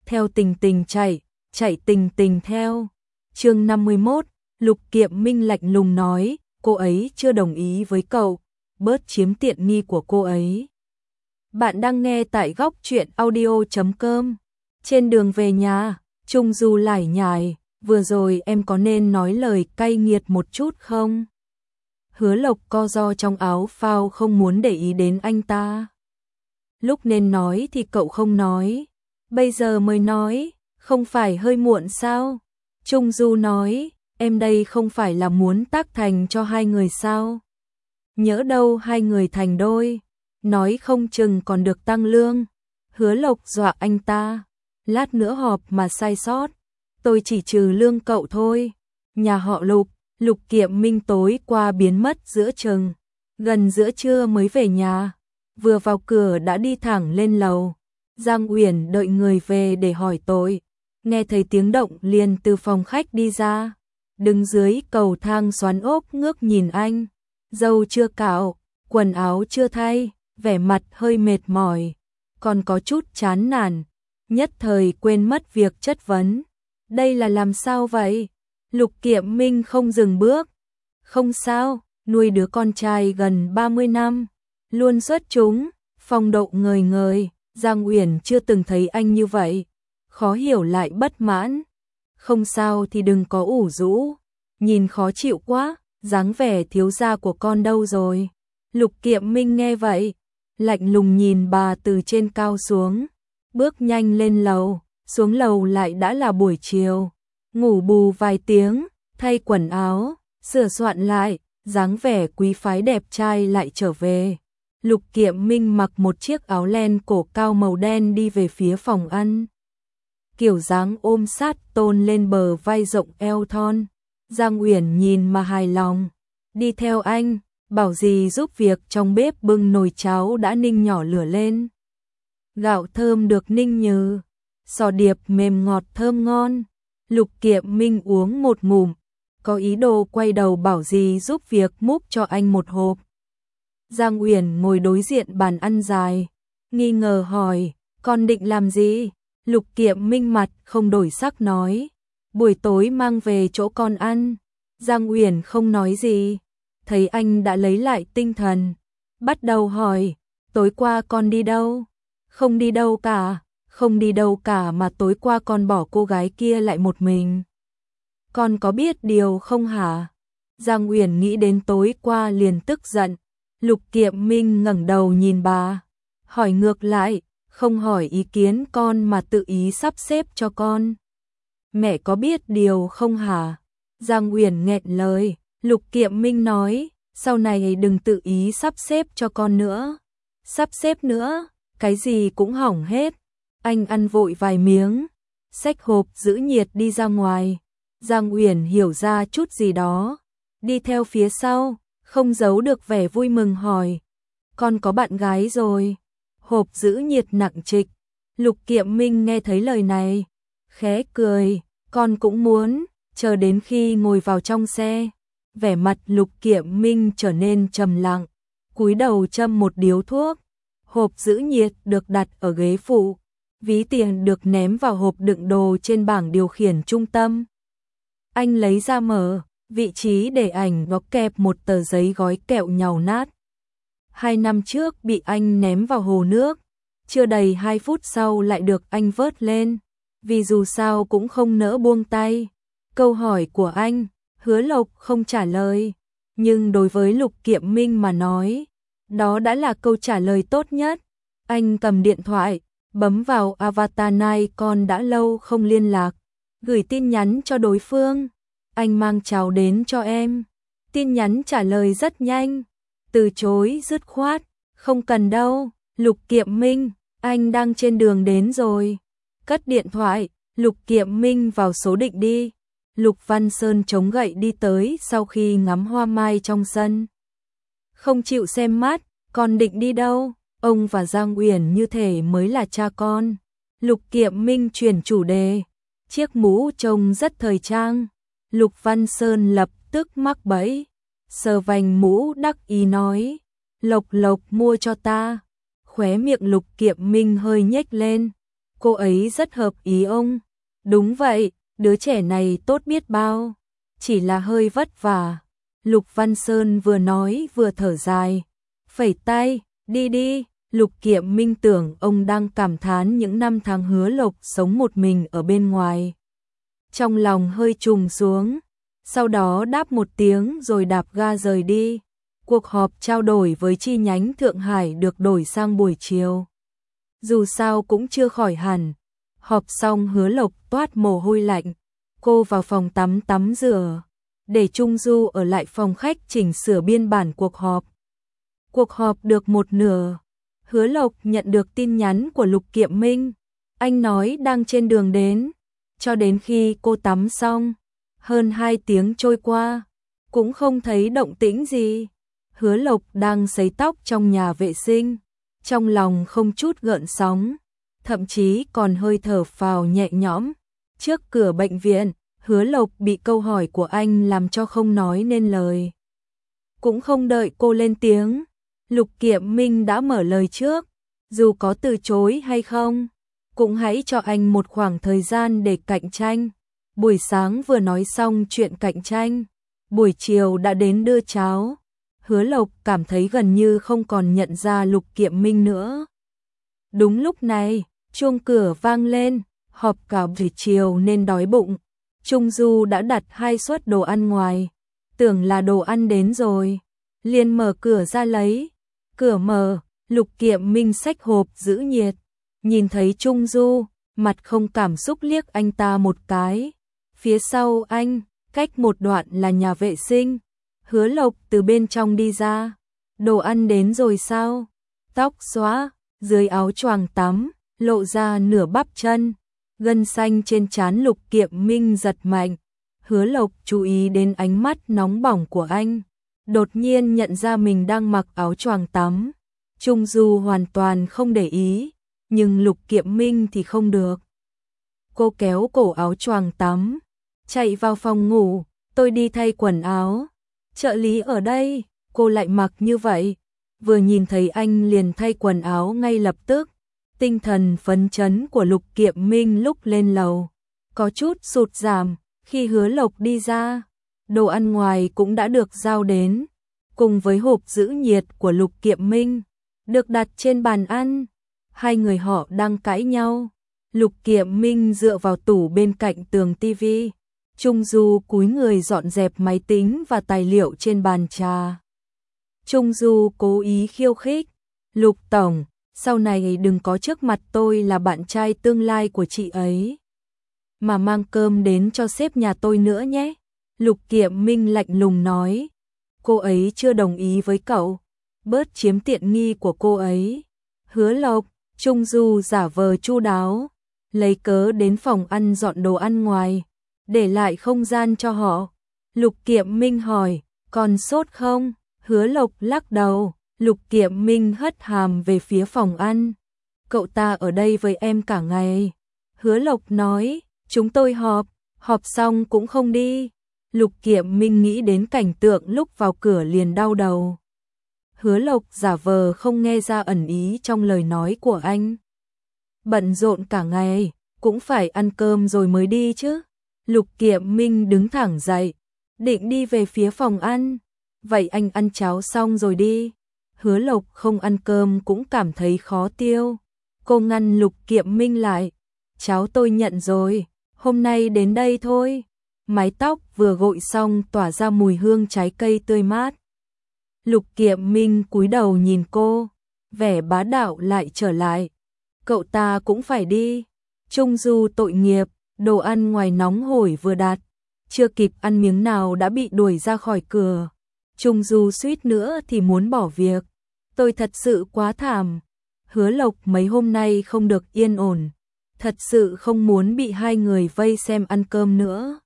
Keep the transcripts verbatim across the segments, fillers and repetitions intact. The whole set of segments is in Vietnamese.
theo tình tình chạy, chạy tình tình theo. Chương năm mươi mốt, Lục Kiệm Minh lạnh lùng nói, cô ấy chưa đồng ý với cậu, bớt chiếm tiện nghi của cô ấy. Bạn đang nghe tại góc truyện audio chấm com. Trên đường về nhà, Trung Du lải nhải, vừa rồi em có nên nói lời cay nghiệt một chút không? Hứa Lộc co ro trong áo phao không muốn để ý đến anh ta. Lúc nên nói thì cậu không nói, bây giờ mới nói, không phải hơi muộn sao? Trung Du nói, em đây không phải là muốn tác thành cho hai người sao? Nhỡ đâu hai người thành đôi, nói không chừng còn được tăng lương. Hứa Lộc dọa anh ta, lát nữa họp mà sai sót, tôi chỉ trừ lương cậu thôi. Nhà họ Lục, Lục Kiệm Minh tối qua biến mất giữa chừng, gần giữa trưa mới về nhà, vừa vào cửa đã đi thẳng lên lầu. Giang Uyển đợi người về để hỏi tội, nghe thấy tiếng động liền từ phòng khách đi ra, đứng dưới cầu thang xoắn ốc ngước nhìn anh, râu chưa cạo, quần áo chưa thay, vẻ mặt hơi mệt mỏi, còn có chút chán nản, nhất thời quên mất việc chất vấn. Đây là làm sao vậy? Lục Kiệm Minh không dừng bước. Không sao, nuôi đứa con trai gần ba mươi năm, luôn xuất chúng, phong độ ngời ngời, Giang Uyển chưa từng thấy anh như vậy, khó hiểu lại bất mãn. Không sao thì đừng có ủ rũ, nhìn khó chịu quá, dáng vẻ thiếu gia của con đâu rồi? Lục Kiệm Minh nghe vậy, lạnh lùng nhìn bà từ trên cao xuống, bước nhanh lên lầu, xuống lầu lại đã là buổi chiều, ngủ bù vài tiếng, thay quần áo, sửa soạn lại, dáng vẻ quý phái đẹp trai lại trở về. Lục Kiệm Minh mặc một chiếc áo len cổ cao màu đen đi về phía phòng ăn. Kiểu dáng ôm sát tôn lên bờ vai rộng eo thon. Giang Uyển nhìn mà hài lòng, đi theo anh, bảo gì giúp việc trong bếp bưng nồi cháo đã ninh nhỏ lửa lên. Gạo thơm được ninh nhừ, sò điệp mềm ngọt thơm ngon. Lục Kiệm Minh uống một ngụm, có ý đồ quay đầu bảo gì giúp việc múc cho anh một hộp. Giang Uyển ngồi đối diện bàn ăn dài, nghi ngờ hỏi, con định làm gì? Lục Kiệm Minh mặt không đổi sắc nói, buổi tối mang về chỗ con ăn. Giang Uyển không nói gì, thấy anh đã lấy lại tinh thần, bắt đầu hỏi, tối qua con đi đâu? Không đi đâu cả, không đi đâu cả mà tối qua con bỏ cô gái kia lại một mình. Con có biết điều không hả? Giang Uyển nghĩ đến tối qua liền tức giận. Lục Kiệm Minh ngẩng đầu nhìn bà, hỏi ngược lại, không hỏi ý kiến con mà tự ý sắp xếp cho con. Mẹ có biết điều không hả? Giang Uyển nghẹn lời. Lục Kiệm Minh nói, sau này đừng tự ý sắp xếp cho con nữa. Sắp xếp nữa, cái gì cũng hỏng hết. Anh ăn vội vài miếng, xách hộp giữ nhiệt đi ra ngoài. Giang Uyển hiểu ra chút gì đó, đi theo phía sau, không giấu được vẻ vui mừng hỏi, con có bạn gái rồi? Hộp giữ nhiệt nặng trịch. Lục Kiệm Minh nghe thấy lời này, khẽ cười, con cũng muốn. Chờ đến khi ngồi vào trong xe, vẻ mặt Lục Kiệm Minh trở nên trầm lặng, cúi đầu châm một điếu thuốc. Hộp giữ nhiệt được đặt ở ghế phụ, ví tiền được ném vào hộp đựng đồ trên bảng điều khiển trung tâm. Anh lấy ra mở, vị trí để ảnh nó kẹp một tờ giấy gói kẹo nhàu nát. Hai năm trước bị anh ném vào hồ nước, chưa đầy hai phút sau lại được anh vớt lên, vì dù sao cũng không nỡ buông tay. Câu hỏi của anh, Hứa Lộc không trả lời, nhưng đối với Lục Kiệm Minh mà nói, đó đã là câu trả lời tốt nhất. Anh cầm điện thoại, bấm vào avatar này con đã lâu không liên lạc, gửi tin nhắn cho đối phương. Anh mang cháo đến cho em. Tin nhắn trả lời rất nhanh, từ chối dứt khoát, không cần đâu. Lục Kiệm Minh, anh đang trên đường đến rồi. Cất điện thoại, Lục Kiệm Minh vào số định đi. Lục Văn Sơn chống gậy đi tới sau khi ngắm hoa mai trong sân. Không chịu xem mắt, con định đi đâu? Ông và Giang Uyển như thể mới là cha con. Lục Kiệm Minh chuyển chủ đề, chiếc mũ trông rất thời trang. Lục Văn Sơn lập tức mắc bẫy, sờ vành mũ đắc ý nói, Lộc Lộc mua cho ta. Khóe miệng Lục Kiệm Minh hơi nhếch lên, cô ấy rất hợp ý ông. Đúng vậy, đứa trẻ này tốt biết bao, chỉ là hơi vất vả. Lục Văn Sơn vừa nói vừa thở dài, phẩy tay, đi đi. Lục Kiệm Minh tưởng ông đang cảm thán những năm tháng Hứa Lộc sống một mình ở bên ngoài. Trong lòng hơi trùng xuống, sau đó đáp một tiếng rồi đạp ga rời đi. Cuộc họp trao đổi với chi nhánh Thượng Hải được đổi sang buổi chiều. Dù sao cũng chưa khỏi hẳn. Họp xong Hứa Lộc toát mồ hôi lạnh. Cô vào phòng tắm tắm rửa, để Trung Du ở lại phòng khách chỉnh sửa biên bản cuộc họp. Cuộc họp được một nửa, Hứa Lộc nhận được tin nhắn của Lục Kiệm Minh. Anh nói đang trên đường đến. Cho đến khi cô tắm xong, hơn hai tiếng trôi qua, cũng không thấy động tĩnh gì. Hứa Lộc đang sấy tóc trong nhà vệ sinh, trong lòng không chút gợn sóng, thậm chí còn hơi thở phào nhẹ nhõm. Trước cửa bệnh viện, Hứa Lộc bị câu hỏi của anh làm cho không nói nên lời. Cũng không đợi cô lên tiếng, Lục Kiệm Minh đã mở lời trước. Dù có từ chối hay không, cũng hãy cho anh một khoảng thời gian để cạnh tranh. Buổi sáng vừa nói xong chuyện cạnh tranh, buổi chiều đã đến đưa cháo. Hứa Lộc cảm thấy gần như không còn nhận ra Lục Kiệm Minh nữa. Đúng lúc này, chuông cửa vang lên, họp cả buổi chiều nên đói bụng. Trung Du đã đặt hai suất đồ ăn ngoài, tưởng là đồ ăn đến rồi, liền mở cửa ra lấy. Cửa mở, Lục Kiệm Minh xách hộp giữ nhiệt, nhìn thấy Trung Du, mặt không cảm xúc liếc anh ta một cái. Phía sau anh, cách một đoạn là nhà vệ sinh. Hứa Lộc từ bên trong đi ra. Đồ ăn đến rồi sao? Tóc xóa, dưới áo choàng tắm, lộ ra nửa bắp chân. Gân xanh trên trán Lục Kiệm Minh giật mạnh. Hứa Lộc chú ý đến ánh mắt nóng bỏng của anh. Đột nhiên nhận ra mình đang mặc áo choàng tắm. Trung Du hoàn toàn không để ý, nhưng Lục Kiệm Minh thì không được. Cô kéo cổ áo choàng tắm, chạy vào phòng ngủ, tôi đi thay quần áo. Trợ lý ở đây, cô lại mặc như vậy. Vừa nhìn thấy anh liền thay quần áo ngay lập tức. Tinh thần phấn chấn của Lục Kiệm Minh lúc lên lầu có chút sụt giảm. Khi Hứa Lộc đi ra, đồ ăn ngoài cũng đã được giao đến, cùng với hộp giữ nhiệt của Lục Kiệm Minh, được đặt trên bàn ăn. Hai người họ đang cãi nhau. Lục Kiệm Minh dựa vào tủ bên cạnh tường tivi. Trung Du cúi người dọn dẹp máy tính và tài liệu trên bàn trà. Trung Du cố ý khiêu khích. Lục Tổng, sau này đừng có trước mặt tôi là bạn trai tương lai của chị ấy, mà mang cơm đến cho sếp nhà tôi nữa nhé. Lục Kiệm Minh lạnh lùng nói. Cô ấy chưa đồng ý với cậu, bớt chiếm tiện nghi của cô ấy. Hứa Lộc, Trung Du giả vờ chu đáo, lấy cớ đến phòng ăn dọn đồ ăn ngoài, để lại không gian cho họ. Lục Kiệm Minh hỏi, còn sốt không? Hứa Lộc lắc đầu. Lục Kiệm Minh hất hàm về phía phòng ăn. Cậu ta ở đây với em cả ngày. Hứa Lộc nói, chúng tôi họp, họp xong cũng không đi. Lục Kiệm Minh nghĩ đến cảnh tượng lúc vào cửa liền đau đầu. Hứa Lộc giả vờ không nghe ra ẩn ý trong lời nói của anh. Bận rộn cả ngày, cũng phải ăn cơm rồi mới đi chứ. Lục Kiệm Minh đứng thẳng dậy, định đi về phía phòng ăn. Vậy anh ăn cháo xong rồi đi. Hứa Lộc không ăn cơm cũng cảm thấy khó tiêu. Cô ngăn Lục Kiệm Minh lại. Cháo tôi nhận rồi, hôm nay đến đây thôi. Mái tóc vừa gội xong tỏa ra mùi hương trái cây tươi mát. Lục Kiệm Minh cúi đầu nhìn cô, vẻ bá đạo lại trở lại. Cậu ta cũng phải đi. Trung Du tội nghiệp, đồ ăn ngoài nóng hổi vừa đặt, chưa kịp ăn miếng nào đã bị đuổi ra khỏi cửa. Trung Du suýt nữa thì muốn bỏ việc. Tôi thật sự quá thảm. Hứa Lộc mấy hôm nay không được yên ổn, thật sự không muốn bị hai người vây xem ăn cơm nữa.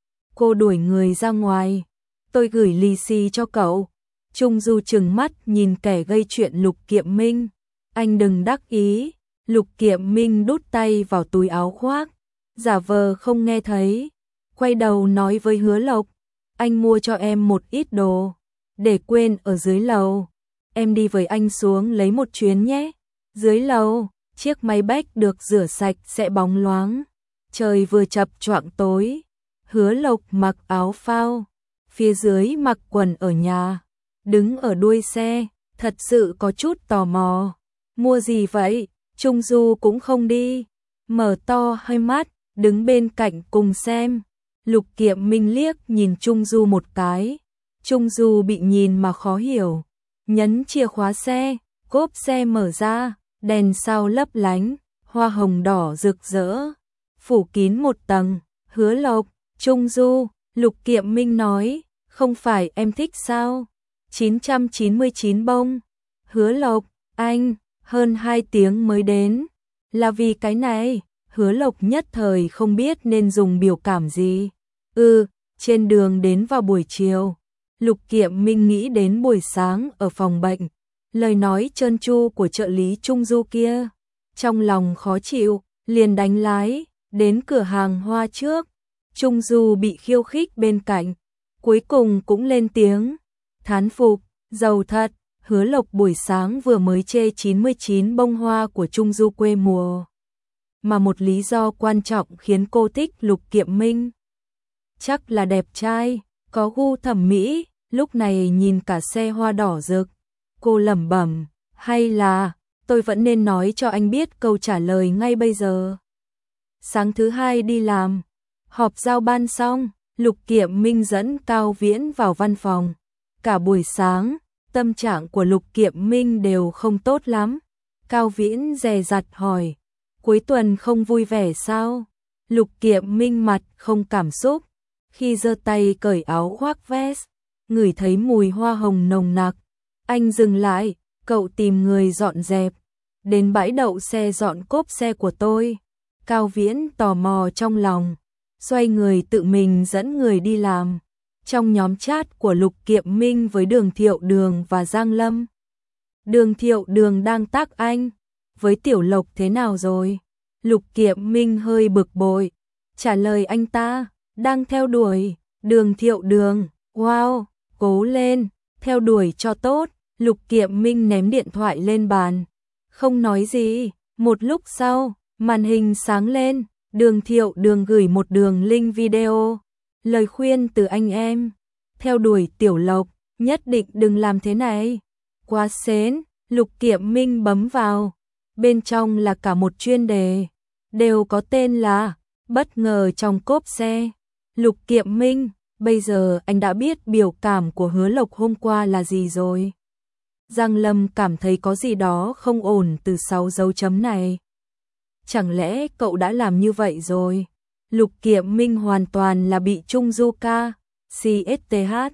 Cô đuổi người ra ngoài. Tôi gửi lì xì cho cậu. Trung Du trừng mắt nhìn kẻ gây chuyện Lục Kiệm Minh. Anh đừng đắc ý. Lục Kiệm Minh đút tay vào túi áo khoác, giả vờ không nghe thấy. Quay đầu nói với Hứa Lộc, anh mua cho em một ít đồ, để quên ở dưới lầu. Em đi với anh xuống lấy một chuyến nhé. Dưới lầu, Chiếc máy bách được rửa sạch sẽ bóng loáng. Trời vừa chập choạng tối. Hứa Lộc mặc áo phao, phía dưới mặc quần ở nhà, đứng ở đuôi xe, thật sự có chút tò mò. Mua gì vậy? Trung Du cũng không đi. Mở to hai mắt, đứng bên cạnh cùng xem. Lục Kiệm Minh liếc nhìn Trung Du một cái. Trung Du bị nhìn mà khó hiểu. Nhấn chìa khóa xe, cốp xe mở ra, đèn sau lấp lánh, hoa hồng đỏ rực rỡ, phủ kín một tầng. Hứa Lộc, Trung Du, Lục Kiệm Minh nói, không phải em thích sao? chín trăm chín mươi chín bông. Hứa Lộc, anh, hơn hai tiếng mới đến. Là vì cái này, Hứa Lộc nhất thời không biết nên dùng biểu cảm gì. Ừ, trên đường đến vào buổi chiều. Lục Kiệm Minh nghĩ đến buổi sáng ở phòng bệnh. Lời nói trơn tru của trợ lý Trung Du kia. Trong lòng khó chịu, liền đánh lái, đến cửa hàng hoa trước. Trung Du bị khiêu khích bên cạnh, cuối cùng cũng lên tiếng, thán phục, giàu thật. Hứa Lộc buổi sáng vừa mới chê chín mươi chín bông hoa của Trung Du quê mùa. Mà một lý do quan trọng khiến cô thích Lục Kiệm Minh. Chắc là đẹp trai, có gu thẩm mỹ, lúc này nhìn cả xe hoa đỏ rực. Cô lẩm bẩm, hay là, tôi vẫn nên nói cho anh biết câu trả lời ngay bây giờ. Sáng thứ hai đi làm, họp giao ban xong, Lục Kiệm Minh dẫn Cao Viễn vào văn phòng. Cả buổi sáng, tâm trạng của Lục Kiệm Minh đều không tốt lắm. Cao Viễn dè dặt hỏi, cuối tuần không vui vẻ sao? Lục Kiệm Minh mặt không cảm xúc, khi giơ tay cởi áo khoác vest, ngửi thấy mùi hoa hồng nồng nặc. Anh dừng lại, cậu tìm người dọn dẹp, đến bãi đậu xe dọn cốp xe của tôi. Cao Viễn tò mò trong lòng, xoay người tự mình dẫn người đi làm. Trong nhóm chat của Lục Kiệm Minh với Đường Thiệu Đường và Giang Lâm. Đường Thiệu Đường đang tác anh, với Tiểu Lộc thế nào rồi? Lục Kiệm Minh hơi bực bội, trả lời anh ta, đang theo đuổi. Đường Thiệu Đường, wow, cố lên, theo đuổi cho tốt. Lục Kiệm Minh ném điện thoại lên bàn, không nói gì. Một lúc sau, màn hình sáng lên, Đường Thiệu Đường gửi một đường link video. Lời khuyên từ anh em, theo đuổi Tiểu Lộc, nhất định đừng làm thế này. Quá sến. Lục Kiệm Minh bấm vào, bên trong là cả một chuyên đề, đều có tên là bất ngờ trong cốp xe. Lục Kiệm Minh, bây giờ anh đã biết biểu cảm của Hứa Lộc hôm qua là gì rồi. Giang Lâm cảm thấy có gì đó không ổn từ sáu dấu chấm này. Chẳng lẽ cậu đã làm như vậy rồi? Lục Kiệm Minh hoàn toàn là bị Trung Du ca, xê ét tê hát.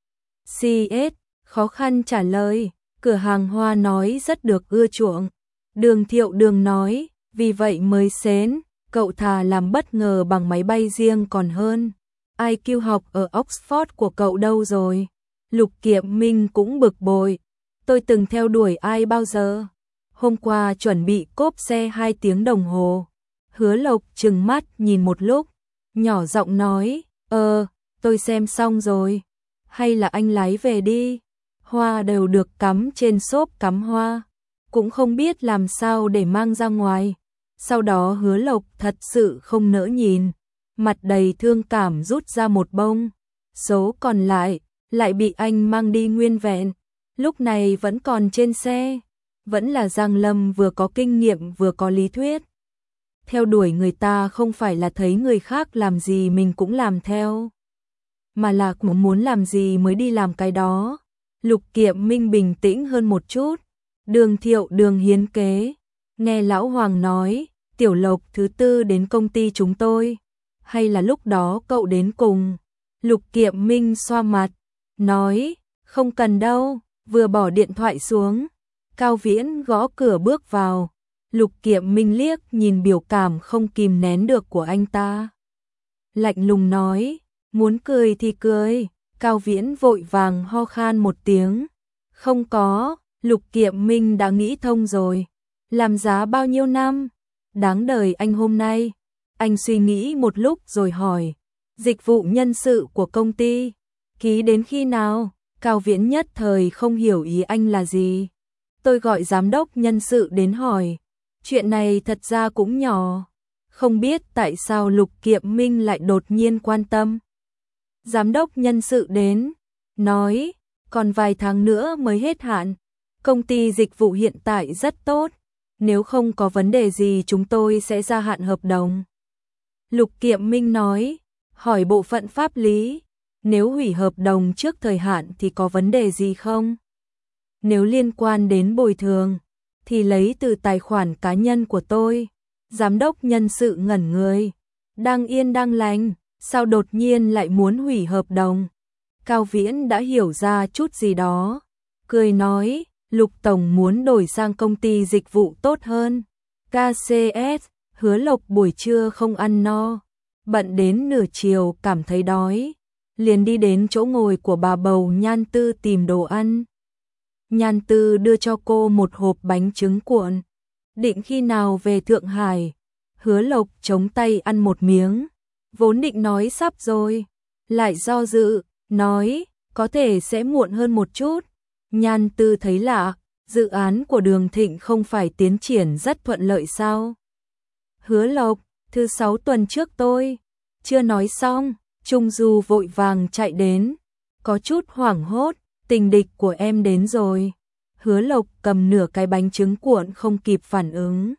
xê ét, khó khăn trả lời, cửa hàng hoa nói rất được ưa chuộng. Đường Thiệu Đường nói, vì vậy mới xến, cậu thà làm bất ngờ bằng máy bay riêng còn hơn. i kiu học ở Oxford của cậu đâu rồi? Lục Kiệm Minh cũng bực bội, tôi từng theo đuổi ai bao giờ? Hôm qua chuẩn bị cốp xe hai tiếng đồng hồ. Hứa Lộc trừng mắt nhìn một lúc, nhỏ giọng nói, ờ, tôi xem xong rồi. Hay là anh lái về đi, hoa đều được cắm trên xốp cắm hoa, cũng không biết làm sao để mang ra ngoài. Sau đó Hứa Lộc thật sự không nỡ nhìn, mặt đầy thương cảm rút ra một bông, số còn lại, lại bị anh mang đi nguyên vẹn, lúc này vẫn còn trên xe. Vẫn là Giang Lâm vừa có kinh nghiệm vừa có lý thuyết. Theo đuổi người ta không phải là thấy người khác làm gì mình cũng làm theo, mà là muốn làm gì mới đi làm cái đó. Lục Kiệm Minh bình tĩnh hơn một chút. Đường Thiệu Đường hiến kế, nghe Lão Hoàng nói, Tiểu Lộc thứ tư đến công ty chúng tôi, hay là lúc đó cậu đến cùng? Lục Kiệm Minh xoa mặt, nói, không cần đâu, vừa bỏ điện thoại xuống. Cao Viễn gõ cửa bước vào, Lục Kiệm Minh liếc nhìn biểu cảm không kìm nén được của anh ta. Lạnh lùng nói, muốn cười thì cười. Cao Viễn vội vàng ho khan một tiếng. Không có, Lục Kiệm Minh đã nghĩ thông rồi. Làm giá bao nhiêu năm? Đáng đời anh hôm nay. Anh suy nghĩ một lúc rồi hỏi, dịch vụ nhân sự của công ty, ký đến khi nào? Cao Viễn nhất thời không hiểu ý anh là gì. Tôi gọi giám đốc nhân sự đến hỏi, Chuyện này thật ra cũng nhỏ, không biết tại sao Lục Kiệm Minh lại đột nhiên quan tâm. Giám đốc nhân sự đến, nói, còn vài tháng nữa mới hết hạn, công ty dịch vụ hiện tại rất tốt, nếu không có vấn đề gì chúng tôi sẽ gia hạn hợp đồng. Lục Kiệm Minh nói, hỏi bộ phận pháp lý, nếu hủy hợp đồng trước thời hạn thì có vấn đề gì không? Nếu liên quan đến bồi thường, thì lấy từ tài khoản cá nhân của tôi. Giám đốc nhân sự ngẩn người, đang yên đang lành, sao đột nhiên lại muốn hủy hợp đồng? Cao Viễn đã hiểu ra chút gì đó, cười nói, Lục Tổng muốn đổi sang công ty dịch vụ tốt hơn. ca xê ét, Hứa Lộc buổi trưa không ăn no, bận đến nửa chiều cảm thấy đói, liền đi đến chỗ ngồi của bà bầu Nhan Tư tìm đồ ăn. Nhan Tư đưa cho cô một hộp bánh trứng cuộn. Định khi nào về Thượng Hải? Hứa Lộc chống tay ăn một miếng, vốn định nói sắp rồi, lại do dự, nói, có thể sẽ muộn hơn một chút. Nhan Tư thấy lạ, dự án của Đường Thịnh không phải tiến triển rất thuận lợi sao? Hứa Lộc, thứ sáu tuần trước tôi, chưa nói xong, Trung Du vội vàng chạy đến, có chút hoảng hốt, tình địch của em đến rồi. Hứa Lộc cầm nửa cái bánh trứng cuộn không kịp phản ứng.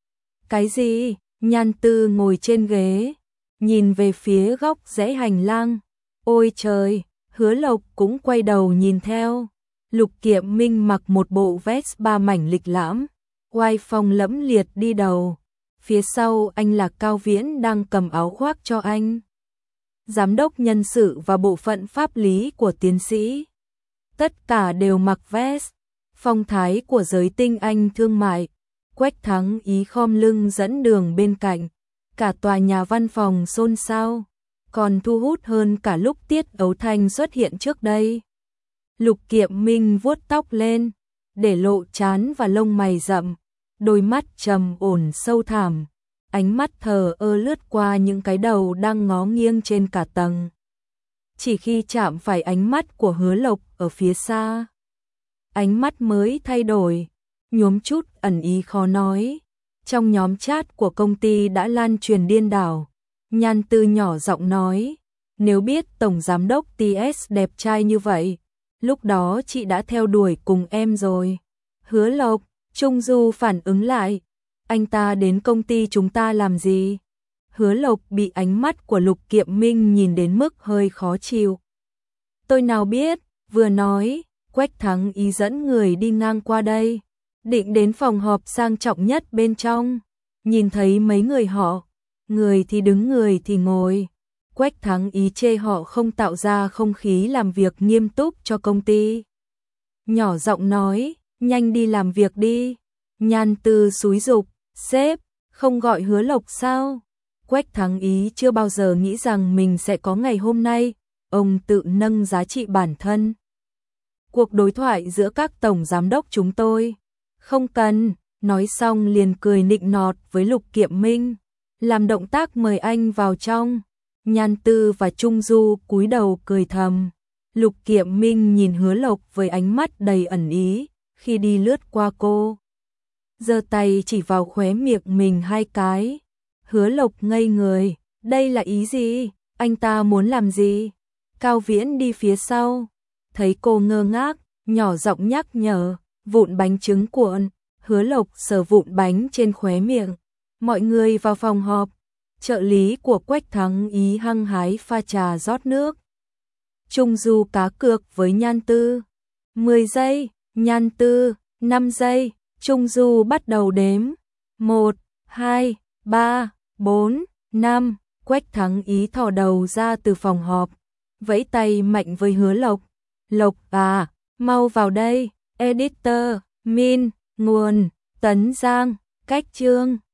Cái gì? Nhan Tư ngồi trên ghế, nhìn về phía góc rẽ hành lang. Ôi trời, Hứa Lộc cũng quay đầu nhìn theo. Lục Kiệm Minh mặc một bộ vest ba mảnh lịch lãm, oai phong lẫm liệt đi đầu. Phía sau anh là Cao Viễn đang cầm áo khoác cho anh. Giám đốc nhân sự và bộ phận pháp lý của tiến sĩ. Tất cả đều mặc vest, phong thái của giới tinh anh thương mại. Quách Thắng Ý khom lưng dẫn đường bên cạnh, cả tòa nhà văn phòng xôn xao, còn thu hút hơn cả lúc Tiết Ấu Thanh xuất hiện trước đây. Lục Kiệm Minh vuốt tóc lên, để lộ trán và lông mày rậm, đôi mắt trầm ổn sâu thẳm, ánh mắt thờ ơ lướt qua những cái đầu đang ngó nghiêng trên cả tầng. Chỉ khi chạm phải ánh mắt của Hứa Lộc ở phía xa, ánh mắt mới thay đổi, nhuốm chút ẩn ý khó nói. Trong nhóm chat của công ty đã lan truyền điên đảo. Nhan Tư nhỏ giọng nói, nếu biết tổng giám đốc tê ét đẹp trai như vậy, lúc đó chị đã theo đuổi cùng em rồi. Hứa Lộc, Trung Du phản ứng lại, anh ta đến công ty chúng ta làm gì? Hứa Lộc bị ánh mắt của Lục Kiệm Minh nhìn đến mức hơi khó chịu. Tôi nào biết, vừa nói, Quách Thắng Ý dẫn người đi ngang qua đây, định đến phòng họp sang trọng nhất bên trong, nhìn thấy mấy người họ, người thì đứng người thì ngồi. Quách Thắng Ý chê họ không tạo ra không khí làm việc nghiêm túc cho công ty. Nhỏ giọng nói, nhanh đi làm việc đi. Nhan Tư xúi giục, sếp, không gọi Hứa Lộc sao? Quách Thắng Ý chưa bao giờ nghĩ rằng mình sẽ có ngày hôm nay, ông tự nâng giá trị bản thân. Cuộc đối thoại giữa các tổng giám đốc chúng tôi. Không cần, nói xong liền cười nịnh nọt với Lục Kiệm Minh, làm động tác mời anh vào trong. Nhan Tư và Trung Du cúi đầu cười thầm. Lục Kiệm Minh nhìn Hứa Lộc với ánh mắt đầy ẩn ý, khi đi lướt qua cô, giơ tay chỉ vào khóe miệng mình hai cái. Hứa Lộc ngây người, đây là ý gì? Anh ta muốn làm gì? Cao Viễn đi phía sau, thấy cô ngơ ngác, nhỏ giọng nhắc nhở, vụn bánh trứng cuộn. Hứa Lộc sờ vụn bánh trên khóe miệng. Mọi người vào phòng họp. Trợ lý của Quách Thắng Ý hăng hái pha trà rót nước. Trung Du cá cược với Nhan Tư. mười giây, Nhan Tư, năm giây, Trung Du bắt đầu đếm. một, hai, ba, bốn, năm, Quách Thắng Ý thò đầu ra từ phòng họp, vẫy tay mạnh với Hứa Lộc. Lộc à, mau vào đây, editor, Min, nguồn, Tấn Giang, Cách Chương.